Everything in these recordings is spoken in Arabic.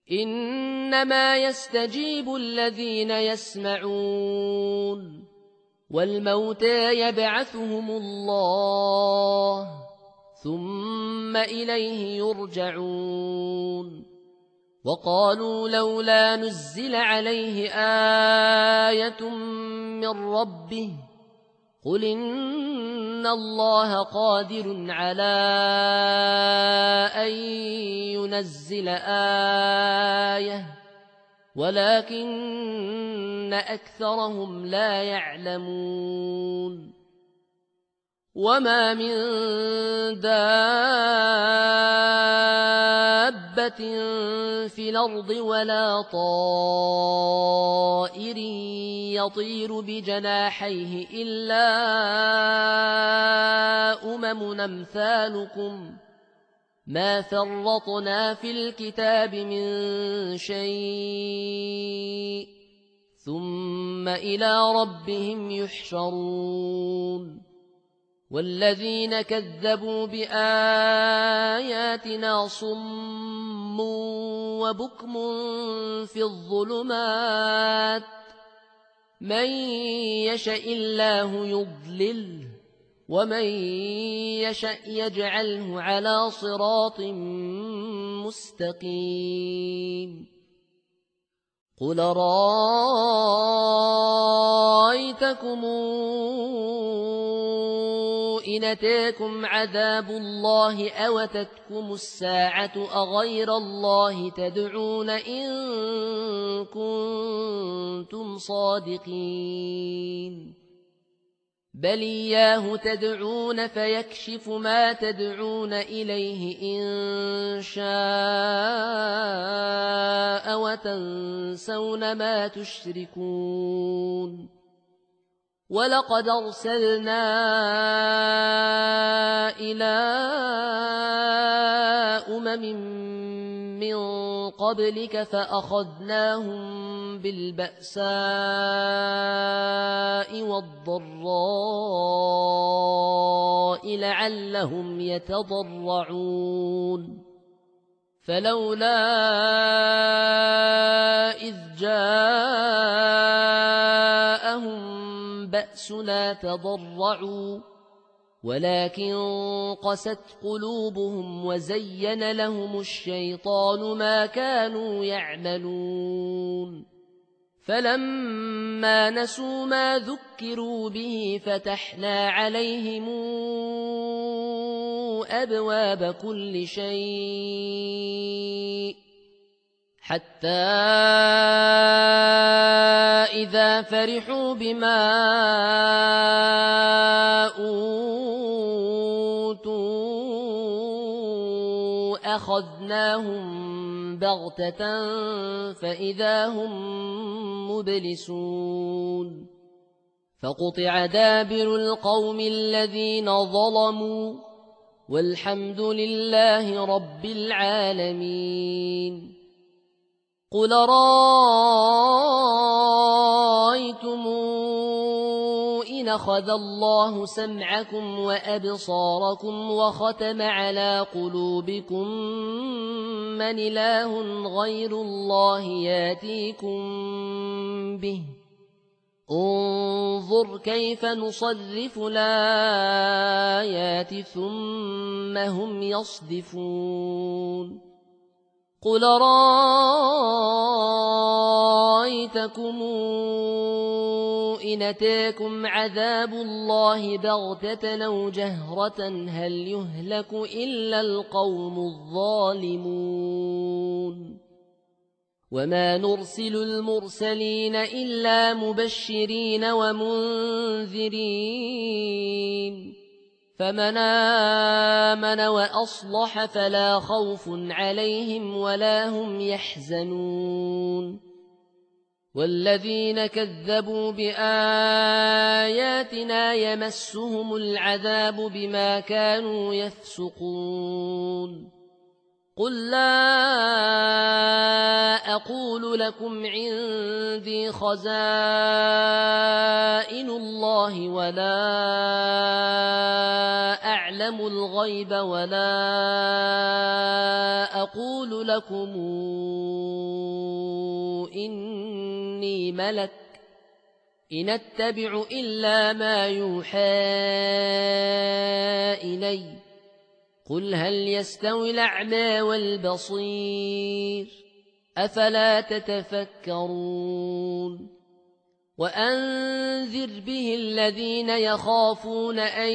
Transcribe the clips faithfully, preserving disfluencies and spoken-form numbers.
إنما يستجيب الذين يسمعون والموتى يبعثهم الله ثم إليه يرجعون وقالوا لولا نزل عليه آية من ربه قل إن الله قادر على أن ينزل آية ولكن أكثرهم لا يعلمون وما من دابة في الأرض ولا طائر يطير بجناحيه إلا أمم أمثالكم ما فرطنا في الكتاب من شيء ثم إلى ربهم يحشرون والذين كذبوا بآياتنا صم وبكم في الظلمات من يشاء الله يضلله ومن يشاء يجعله على صراط مستقيم قل رأيتكم إن أتاكم عذاب الله أو أتتكم الساعة أغير الله تدعون إن كنتم صادقين بل إياه تدعون فيكشف ما تدعون إليه إن شاء وتنسون ما تشركون ولقد أرسلنا إلى أمم من قبلك فأخذناهم بالبأساء والضراء لعلهم يتضرعون فلولا إذ جاءهم بأسنا تضرعوا ولكن قست قلوبهم وزين لهم الشيطان ما كانوا يعملون فلما نسوا ما ذكروا به فتحنا عليهم أبواب كل شيء حتى إذا فرحوا بما أوتوا أخذناهم بغتة فإذا هم مبلسون فقطع دابر القوم الذين ظلموا والحمد لله رب العالمين قل رأيتم إن أخذ الله سمعكم وأبصاركم وختم على قلوبكم من إله غير الله ياتيكم به انظر كيف نصرف الآيات ثم هم يصدفون قل رأيتكم إن أتاكم عذاب الله بغتة أو جهرة هل يهلك إلا القوم الظالمون وما نرسل المرسلين إلا مبشرين ومنذرين فمن آمن وأصلح فلا خوف عليهم ولا هم يحزنون والذين كذبوا بآياتنا يمسهم العذاب بما كانوا يفسقون قل لا أقول أقول لكم عندي خزائن الله ولا أعلم الغيب ولا أقول لكم إني ملك إن أتبع إلا ما يوحى إلي قل هل يستوي الأعمى والبصير أفلا تتفكرون وأنذر به الذين يخافون أن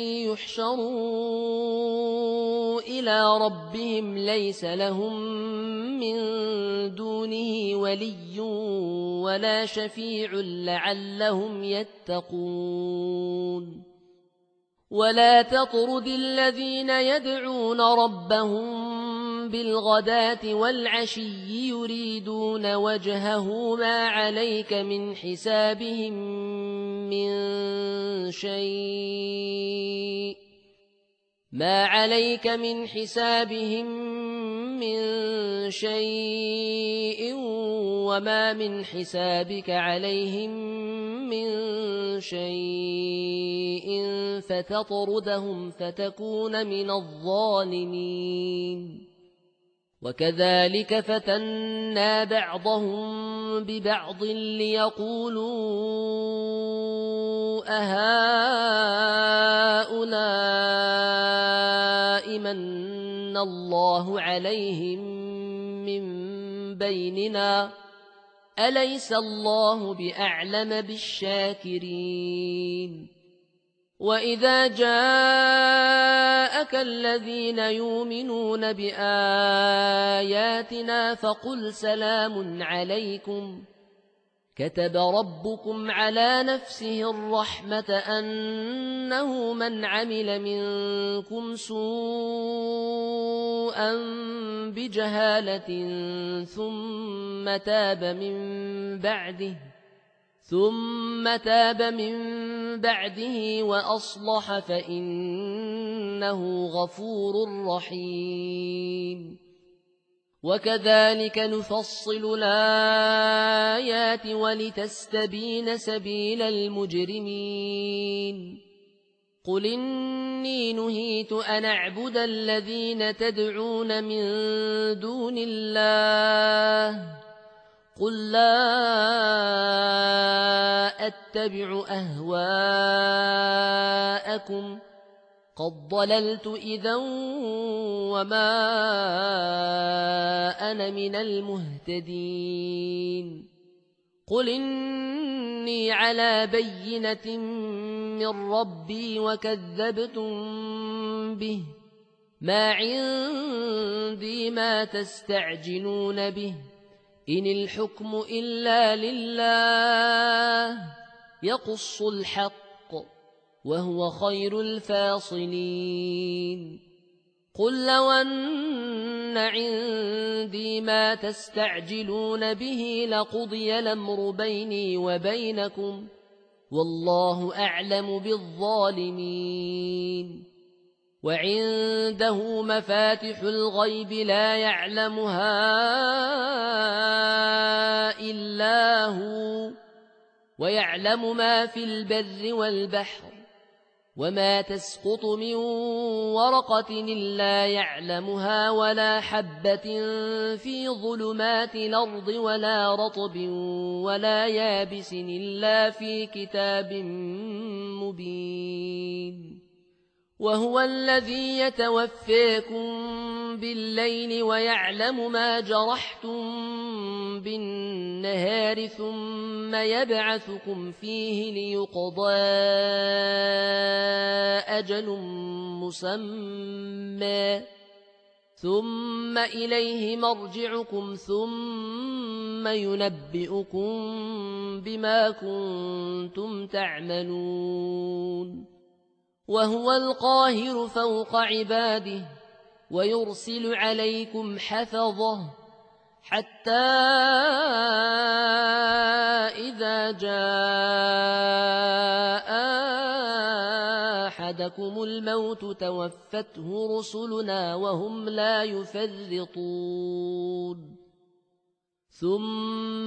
يحشروا إلى ربهم ليس لهم من دونه ولي ولا شفيع لعلهم يتقون ولا تطرد الذين يدعون ربهم بالغداة والعشي يريدون وجهه ما عليك من حسابهم من شيء ما عليك من حسابهم من شيء وما من حسابك عليهم من شيء فتطردهم فتكون من الظالمين وكذلك فتنا بعضهم ببعض ليقولوا أهؤلاء من الله عليهم من بيننا أليس الله بأعلم بالشاكرين وإذا جاءك الذين يؤمنون بآياتنا فقل سلام عليكم كتب ربكم على نفسه الرحمة أنه من عمل منكم سوءا بجهالة ثم تاب من بعده ثم تاب من بعده وأصلح فإنه غفور رحيم وكذلك نفصل الآيات ولتستبين سبيل المجرمين قل إني نهيت أن أعبد الذين تدعون من دون الله قل لا أتبع أهواءكم قد ضللت إذا وما أنا من المهتدين قل إني على بينة من ربي وكذبتم به ما عندي ما تستعجلون به إن الحكم إلا لله يقص الحق وهو خير الفاصلين قل لو أن عندي ما تستعجلون به لقضي الأمر بيني وبينكم والله أعلم بالظالمين وعنده مفاتح الغيب لا يعلمها إلا هو ويعلم ما في البر والبحر وما تسقط من ورقة إلا يعلمها ولا حبة في ظلمات الأرض ولا رطب ولا يابس إلا في كتاب مبين وهو الذي يتوفاكم بالليل ويعلم ما جرحتم بالنهار ثم يبعثكم فيه ليقضى أجل مسمى ثم إليه مرجعكم ثم ينبئكم بما كنتم تعملون وهو القاهر فوق عباده ويرسل عليكم حفظه حتى إذا جاء أحدكم الموت توفته رسلنا وهم لا يفرطون ثم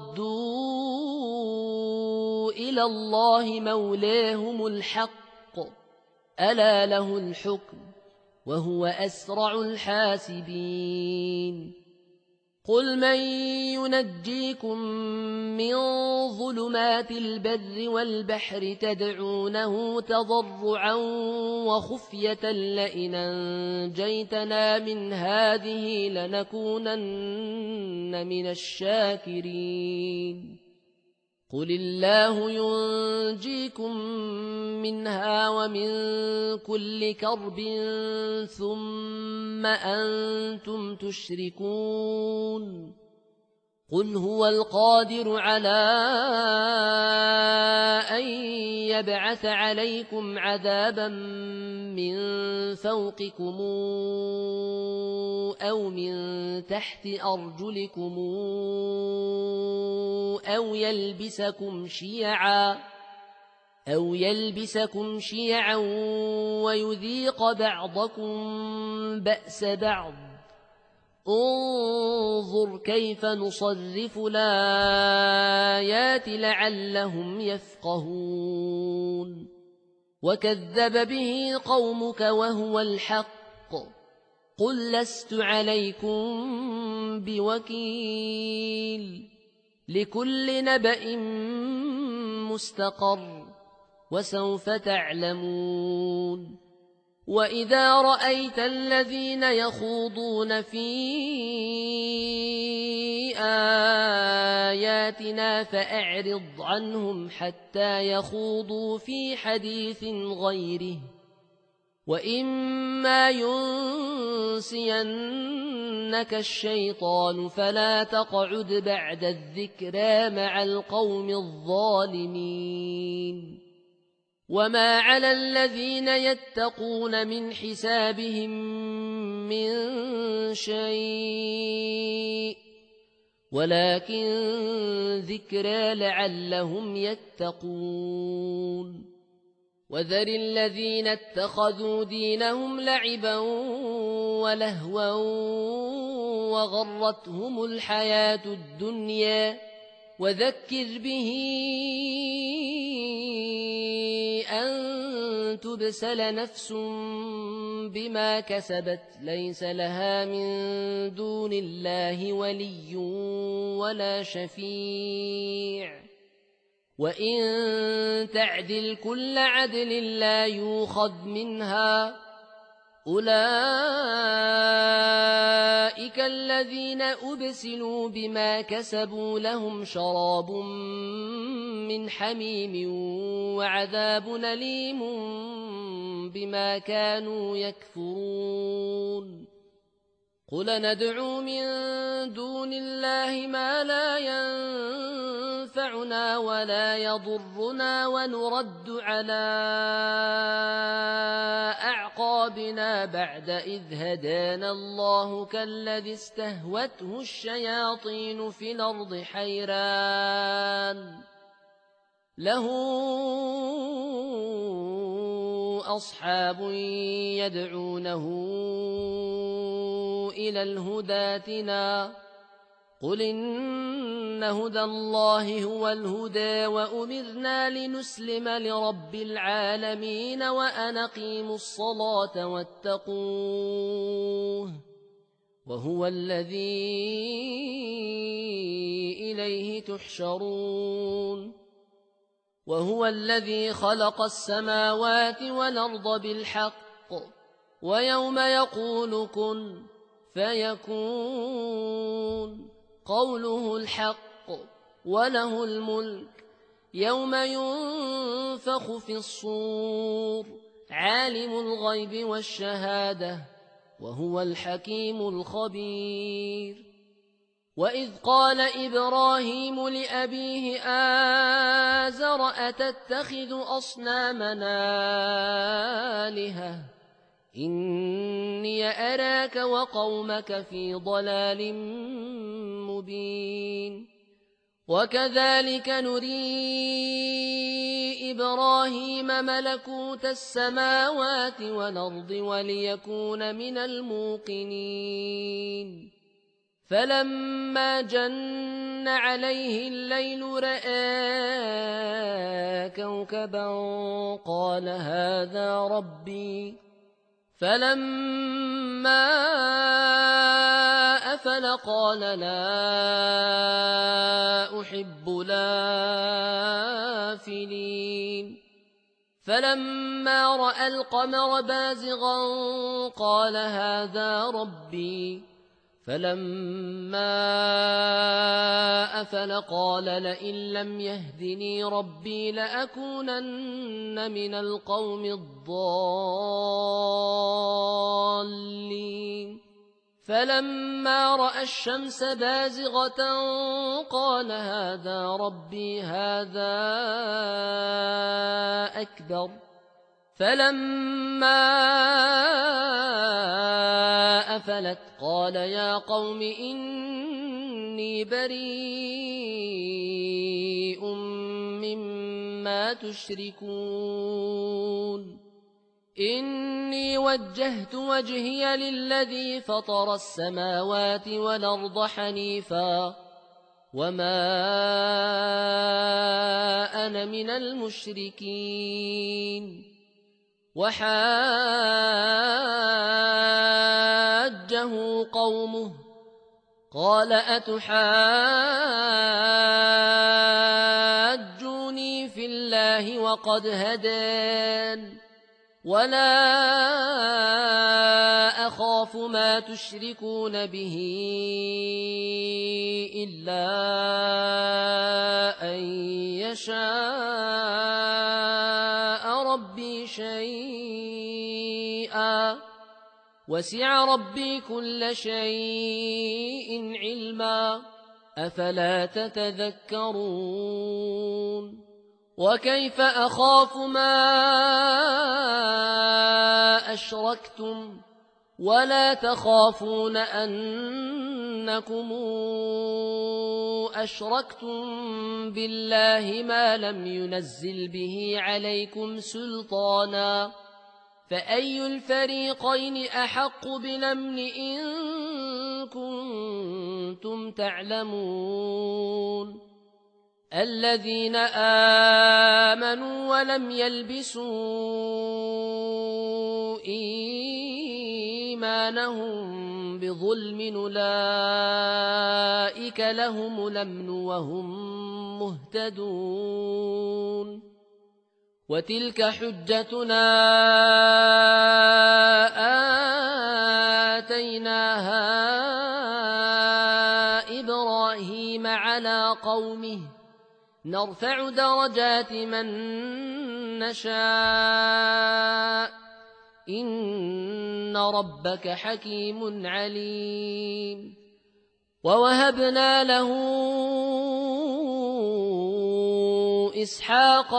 ردوا إلى الله مولاهم الحق ألا له الحكم وهو أسرع الحاسبين قل من ينجيكم من ظلمات البر والبحر تدعونه تضرعا وخفية لئن أنجيتنا من هذه لنكونن من الشاكرين قل الله ينجيكم منها ومن كل كرب ثم أنتم تشركون قل هو القادر على أن يبعث عليكم عذابا من فوقكم أو من تحت أرجلكم أو يلبسكم شيعا أو يلبسكم شيعا ويذيق بعضكم بأس بعض انظر كيف نصرف الآيات لعلهم يفقهون وكذب به قومك وهو الحق قل لست عليكم بوكيل لكل نبأ مستقر وسوف تعلمون وإذا رأيت الذين يخوضون في آياتنا فأعرض عنهم حتى يخوضوا في حديث غيره وإما ينسينك الشيطان فلا تقعد بعد الذكرى مع القوم الظالمين وما على الذين يتقون من حسابهم من شيء ولكن ذكرى لعلهم يتقون وذر الذين اتخذوا دينهم لعبا ولهوا وغرتهم الحياة الدنيا وذكر به أن تبسل نفس بما كسبت ليس لها من دون الله ولي ولا شفيع وإن تعدل كل عدل لا يؤخذ منها أولئك الذين أبسلوا بما كسبوا لهم شراب من حميم وعذاب أليم بما كانوا يكفرون قل ندعو من دون الله ما لا ينفعنا ولا يضرنا ونرد على أعقابنا بعد إذ هدانا الله كالذي استهوته الشياطين في الأرض حيران له أصحاب يدعونه إلى الهدى ائتنا قل إن هدى الله هو الهدى وأمرنا لنسلم لرب العالمين وأن أقيموا الصلاة واتقوه وهو الذي إليه تحشرون وهو الذي خلق السماوات والأرض بالحق ويوم يقول كن فيكون قوله الحق وله الملك يوم ينفخ في الصور عالم الغيب والشهادة وهو الحكيم الخبير وإذ قال إبراهيم لأبيه آزر أتتخذ أصنامنا آلهة إني أراك وقومك في ضلال مبين وكذلك نري إبراهيم ملكوت السماوات والأرض وليكون من الموقنين فلما جن عليه الليل رأى كوكبا قال هذا ربي فلما أفل قال لا أحب الآفلين فلما رأى القمر بازغا قال هذا ربي فلما أفل قال لئن لم يهدني ربي لأكونن من القوم الضالين فلما رأى الشمس بازغة قال هذا ربي هذا أكبر فلما أفلت قال يا قوم إني بريء مما تشركون إني وجهت وجهي للذي فطر السماوات والأرض حنيفا وما أنا من المشركين وحاجه قومه قال أتحاجوني في الله وقد هدان ولا أخاف ما تشركون به إلا أن يشاء ربي شيئا وسع ربي كل شيء علما أفلا تتذكرون وكيف أخاف ما أشركتم ولا تخافون أنكم أشركتم بالله ما لم ينزل به عليكم سلطانا فأي الفريقين أحق بالأمن إن كنتم تعلمون الذين آمنوا ولم يلبسوا إيمانهم بظلم أولئك لهم الأمن وهم مهتدون وتلك حجتنا آتيناها إبراهيم على قومه نرفع درجات من نشاء إن ربك حكيم عليم ووهبنا له إسحاق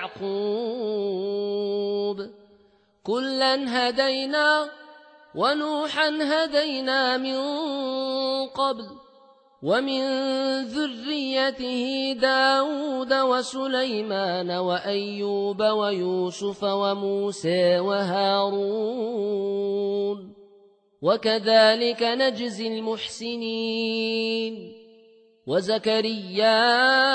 ويعقوب كلا هدينا ونوحا هدينا من قبل ومن ذريته داود وسليمان وأيوب ويوسف وموسى وهارون وكذلك نجزي المحسنين وزكريا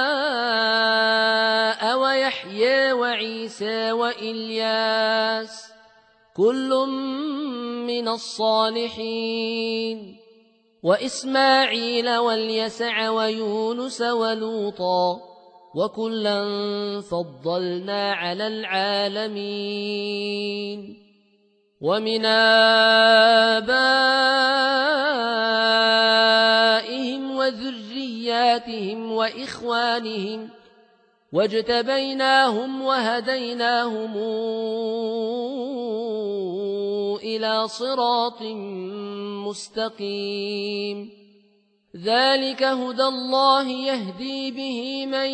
ويحيى وعيسى وإلياس كل من الصالحين وإسماعيل واليسع ويونس ولوطا وكلا فضلنا على العالمين ومن آبائهم وذرياتهم وإخوانهم واجتبيناهم وهديناهم إلى صراط مستقيم ذلك هدى الله يهدي به من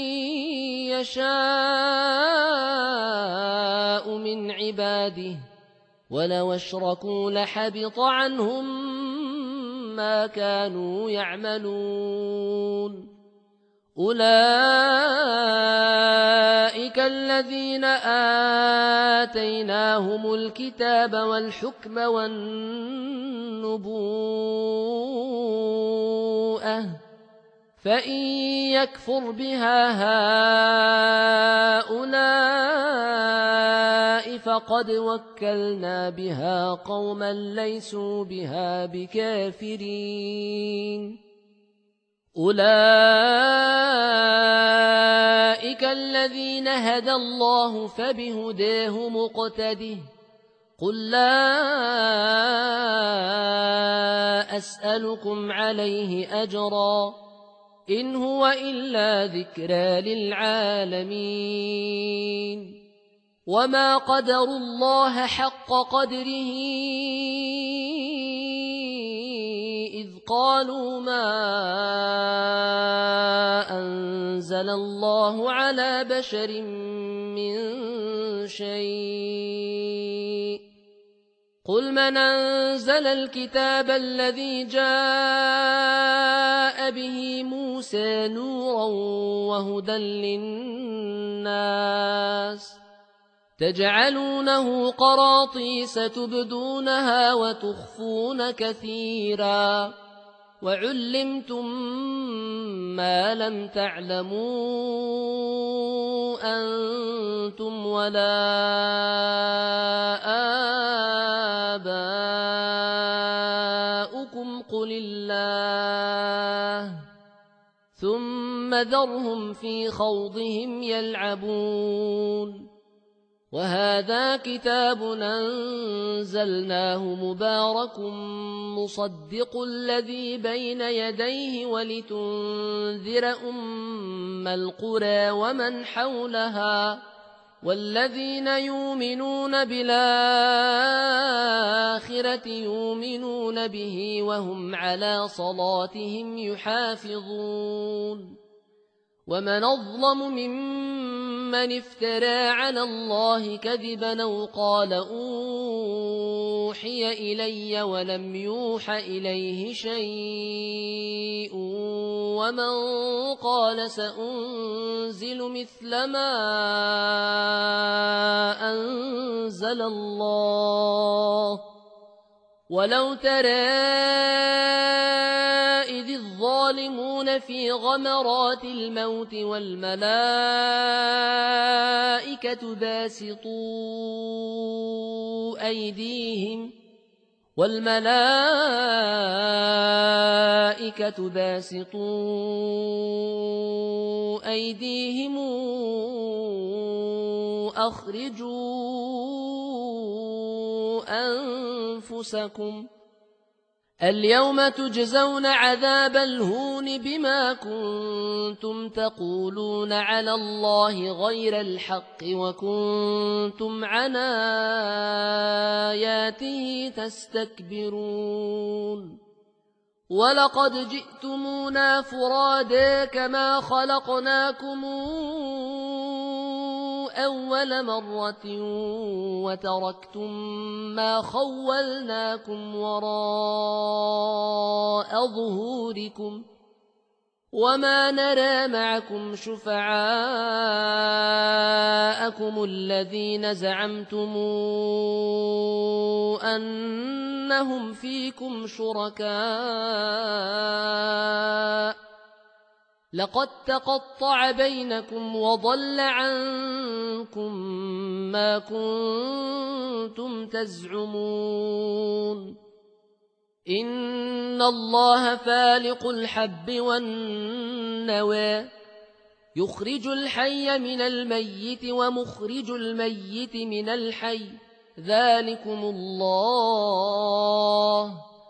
يشاء من عباده ولو اشركوا لحبط عنهم ما كانوا يعملون أولئك الذين آتيناهم الكتاب والحكم والنبوءة فإن يكفر بها هؤلاء فقد وكلنا بها قوما ليسوا بها بكافرين أولئك الذين هدى الله فبهداه مقتده قل لا أسألكم عليه أجرا إن هو إلا ذكرى للعالمين وما قدروا الله حق قدره إذ قالوا ما أنزل الله على بشر من شيء قل من أنزل الكتاب الذي جاء به موسى نورا وهدى للناس تجعلونه قراطيس تبدونها وتخفون كثيرا وعلمتم ما لم تعلموا أنتم ولا آباؤكم قل الله ثم ذرهم في خوضهم يلعبون وهذا كتاب أنزلناه مبارك مصدق الذي بين يديه ولتنذر أم القرى ومن حولها والذين يؤمنون بالآخرة يؤمنون به وهم على صلاتهم يحافظون ومن أظلم ممن افترى على الله كذبا أو قال أوحي إلي ولم يوح إليه شيء ومن قال سأنزل مثل ما أنزل الله ولو ترى إذ الظالمون في غمرات الموت والملائكة باسطوا أيديهم والملائكة باسطوا أيديهم أخرجوا أنفسكم اليوم تجزون عذاب الهون بما كنتم تقولون على الله غير الحق وكنتم عن آياته تستكبرون ولقد جئتمونا فرادا كما خلقناكم أول مرة وتركتم ما خولناكم وراء ظهوركم وما نرى معكم شفعاءكم الذين زعمتم أنهم فيكم شركاء لقد تقطع بينكم وضل عنكم ما كنتم تزعمون إن الله فالق الحب والنوى يخرج الحي من الميت ومخرج الميت من الحي ذلكم الله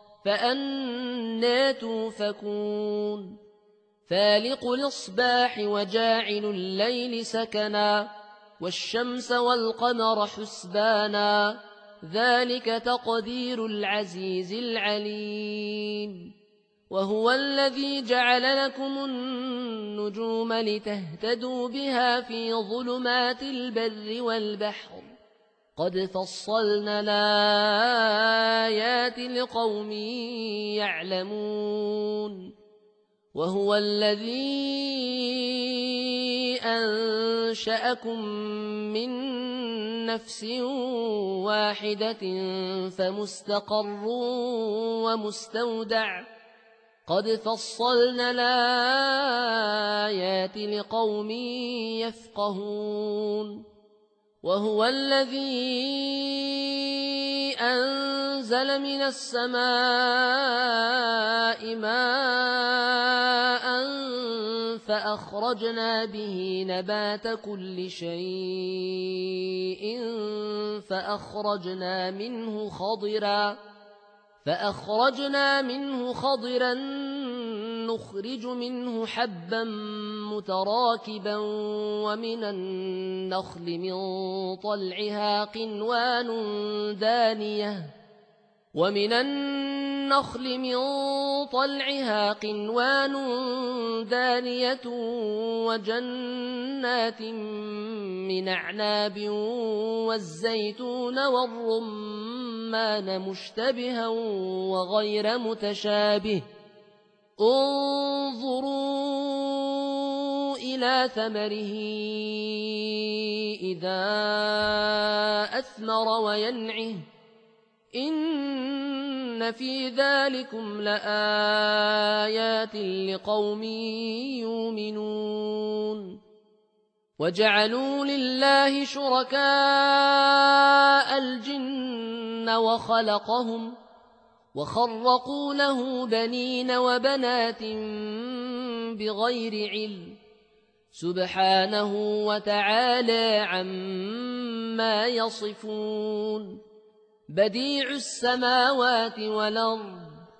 فأنى توفكون فالق الإصباح وجاعل الليل سكنا والشمس والقمر حسبانا ذلك تقدير العزيز العليم وهو الذي جعل لكم النجوم لتهتدوا بها في ظلمات البر والبحر قد فصلنا الآيات لقوم يعلمون وهو الذي أنشأكم من نفس واحدة فمستقر ومستودع قد فصلنا الآيات لقوم يفقهون وهو الذي أنزل من السماء ماء فأخرجنا به نبات كل شيء فأخرجنا منه خضرا فأخرجنا منه خضرا نخرج منه حبا متراكبا ومن النخل من طلعها قنوان دانية ومن النخل من طلعها قنوان دانية وجنات من أعناب والزيتون والرمان مشتبها وغير متشابه انظروا إلى ثمره إذا أثمر وينعه إن في ذلكم لآيات لقوم يؤمنون وجعلوا لله شركاء الجن وخلقهم وخرقوا له بنين وبنات بغير علم سبحانه وتعالى عما يصفون بديع السماوات والأرض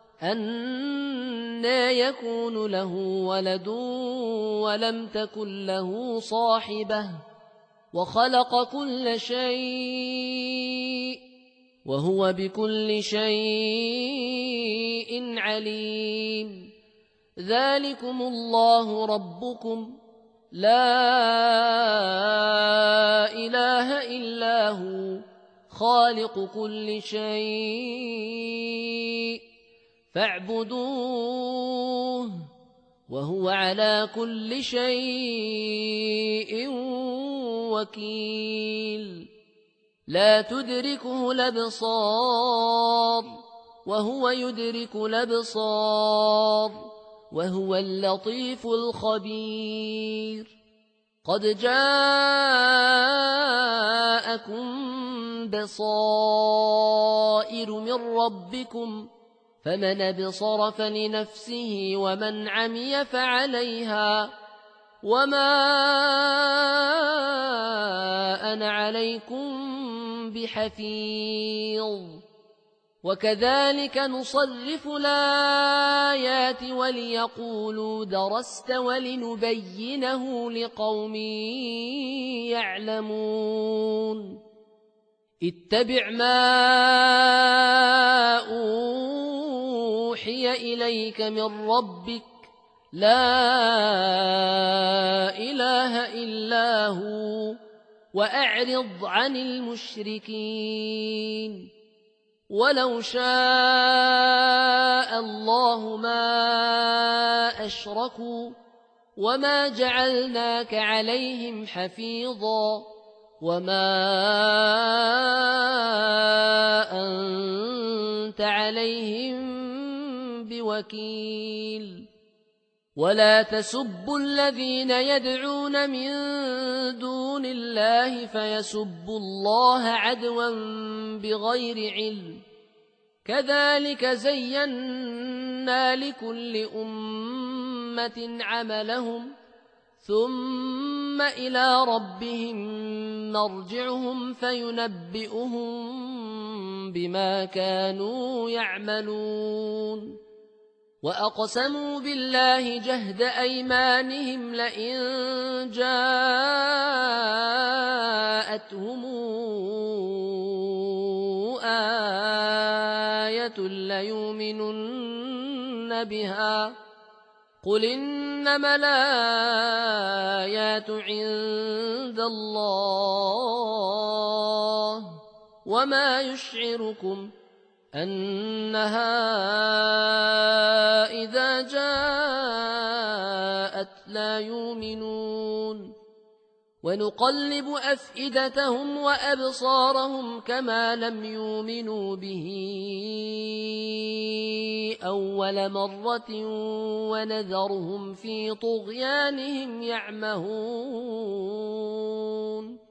أنى يكون له ولد ولم تكن له صاحبة وخلق كل شيء وهو بكل شيء عليم ذلكم الله ربكم لا إله إلا هو خالق كل شيء فاعبدوه وهو على كل شيء وكيل لا تدركه الأبصار وهو يدرك الأبصار وهو اللطيف الخبير قد جاءكم بصائر من ربكم فمن أبصر فلنفسه ومن عمي فعليها وما أنا عليكم بحفيظ وكذلك نصرف الآيات وليقولوا درست ولنبينه لقوم يعلمون اتبع ما أوحي إليك من ربك لا إله إلا هو وأعرض عن المشركين ولو شاء الله ما أشركوا وما جعلناك عليهم حفيظا وما أنت عليهم بوكيل ولا تسبوا الذين يدعون من دون الله فيسبوا الله عدوا بغير علم كذلك زينا لكل أمة عملهم ثم إلى ربهم مرجعهم فينبئهم بما كانوا يعملون وأقسموا بالله جهد أيمانهم لئن جاءتهم آية ليؤمنن بها قل إنما الآيات عند الله وما يشعركم أنها إذا جاءت لا يؤمنون ونقلب أفئدتهم وأبصارهم كما لم يؤمنوا به أول مرة ونذرهم في طغيانهم يعمهون